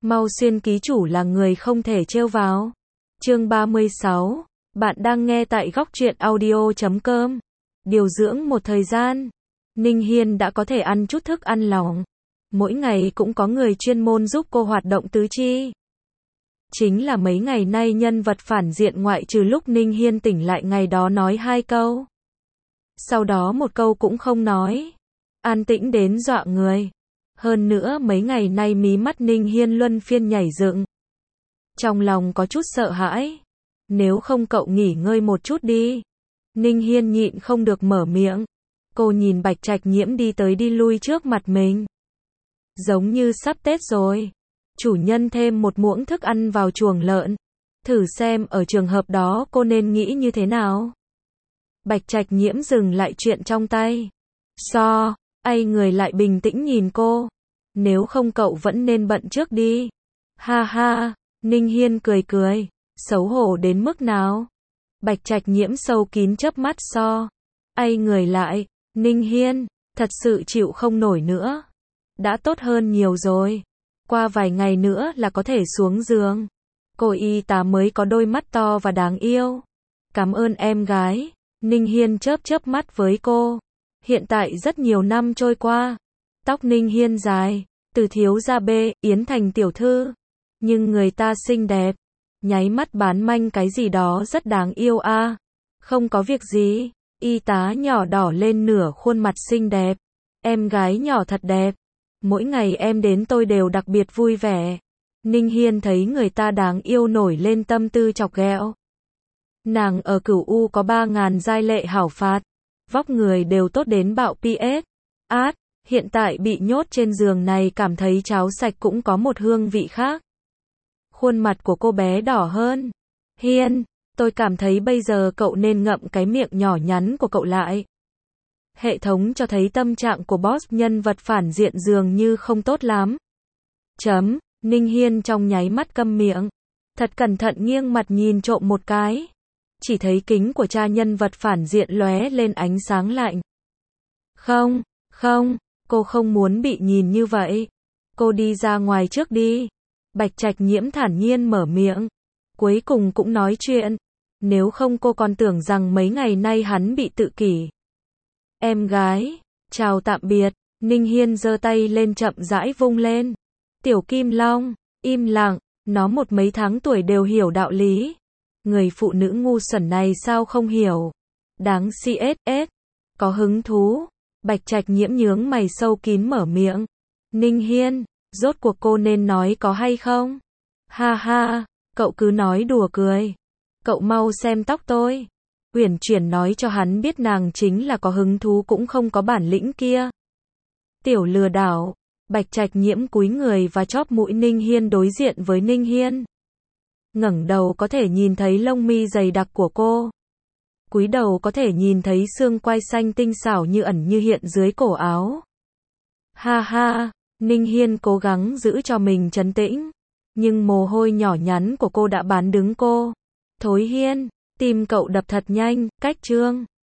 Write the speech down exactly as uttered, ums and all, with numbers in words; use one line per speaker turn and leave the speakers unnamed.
Mau xuyên ký chủ là người không thể trêu vào. Chương ba mươi sáu. Bạn đang nghe tại góc truyện audio chấm com. Điều dưỡng một thời gian, Ninh Hiên đã có thể ăn chút thức ăn lỏng. Mỗi ngày cũng có người chuyên môn giúp cô hoạt động tứ chi. Chính là mấy ngày nay nhân vật phản diện ngoại trừ lúc Ninh Hiên tỉnh lại ngày đó nói hai câu. Sau đó một câu cũng không nói. An tĩnh đến dọa người. Hơn nữa mấy ngày nay mí mắt Ninh Hiên luân phiên nhảy dựng. Trong lòng có chút sợ hãi. Nếu không cậu nghỉ ngơi một chút đi. Ninh Hiên nhịn không được mở miệng. Cô nhìn Bạch Trạch Nhiễm đi tới đi lui trước mặt mình. Giống như sắp Tết rồi. Chủ nhân thêm một muỗng thức ăn vào chuồng lợn. Thử xem ở trường hợp đó cô nên nghĩ như thế nào. Bạch Trạch Nhiễm dừng lại chuyện trong tay. So, ai người lại bình tĩnh nhìn cô. Nếu không cậu vẫn nên bận trước đi. Ha ha, Ninh Hiên cười cười. Xấu hổ đến mức nào? Bạch Trạch Nhiễm sâu kín chớp mắt so. Ai người lại, Ninh Hiên, thật sự chịu không nổi nữa. Đã tốt hơn nhiều rồi. Qua vài ngày nữa là có thể xuống giường. Cô y tá mới có đôi mắt to và đáng yêu. Cảm ơn em gái. Ninh Hiên chớp chớp mắt với cô. Hiện tại rất nhiều năm trôi qua. Tóc Ninh Hiên dài, từ thiếu gia bê, yến thành tiểu thư. Nhưng người ta xinh đẹp. Nháy mắt bán manh cái gì đó rất đáng yêu a. À. Không có việc gì. Y tá nhỏ đỏ lên nửa khuôn mặt xinh đẹp. Em gái nhỏ thật đẹp. Mỗi ngày em đến tôi đều đặc biệt vui vẻ. Ninh Hiên thấy người ta đáng yêu nổi lên tâm tư chọc ghẹo. Nàng ở Cửu U có ba ngàn giai lệ hảo phạt. Vóc người đều tốt đến bạo pê ét. Át, hiện tại bị nhốt trên giường này cảm thấy cháo sạch cũng có một hương vị khác. Khuôn mặt của cô bé đỏ hơn. Hiên, tôi cảm thấy bây giờ cậu nên ngậm cái miệng nhỏ nhắn của cậu lại. Hệ thống cho thấy tâm trạng của boss nhân vật phản diện dường như không tốt lắm. Chấm, Ninh Hiên trong nháy mắt câm miệng. Thật cẩn thận nghiêng mặt nhìn trộm một cái. Chỉ thấy kính của cha nhân vật phản diện lóe lên ánh sáng lạnh. Không, không, cô không muốn bị nhìn như vậy. Cô đi ra ngoài trước đi. Bạch Trạch Nhiễm thản nhiên mở miệng. Cuối cùng cũng nói chuyện. Nếu không cô còn tưởng rằng mấy ngày nay hắn bị tự kỷ. Em gái, chào tạm biệt. Ninh Hiên giơ tay lên chậm rãi vung lên. Tiểu Kim Long, im lặng. Nó một mấy tháng tuổi đều hiểu đạo lý. Người phụ nữ ngu xuẩn này sao không hiểu. Đáng xê ét ét. Có hứng thú. Bạch Trạch Nhiễm nhướng mày sâu kín mở miệng. Ninh Hiên, rốt cuộc cô nên nói có hay không? Ha ha, cậu cứ nói đùa cười. Cậu mau xem tóc tôi. Uyển chuyển nói cho hắn biết nàng chính là có hứng thú cũng không có bản lĩnh kia. Tiểu lừa đảo. Bạch Trạch Nhiễm cúi người và chóp mũi Ninh Hiên đối diện với Ninh Hiên. Ngẩng đầu có thể nhìn thấy lông mi dày đặc của cô. Cúi đầu có thể nhìn thấy xương quai xanh tinh xảo như ẩn như hiện dưới cổ áo. Ha ha, Ninh Hiên cố gắng giữ cho mình trấn tĩnh. Nhưng mồ hôi nhỏ nhắn của cô đã bán đứng cô. Thối Hiên, tim cậu đập thật nhanh, cách chương.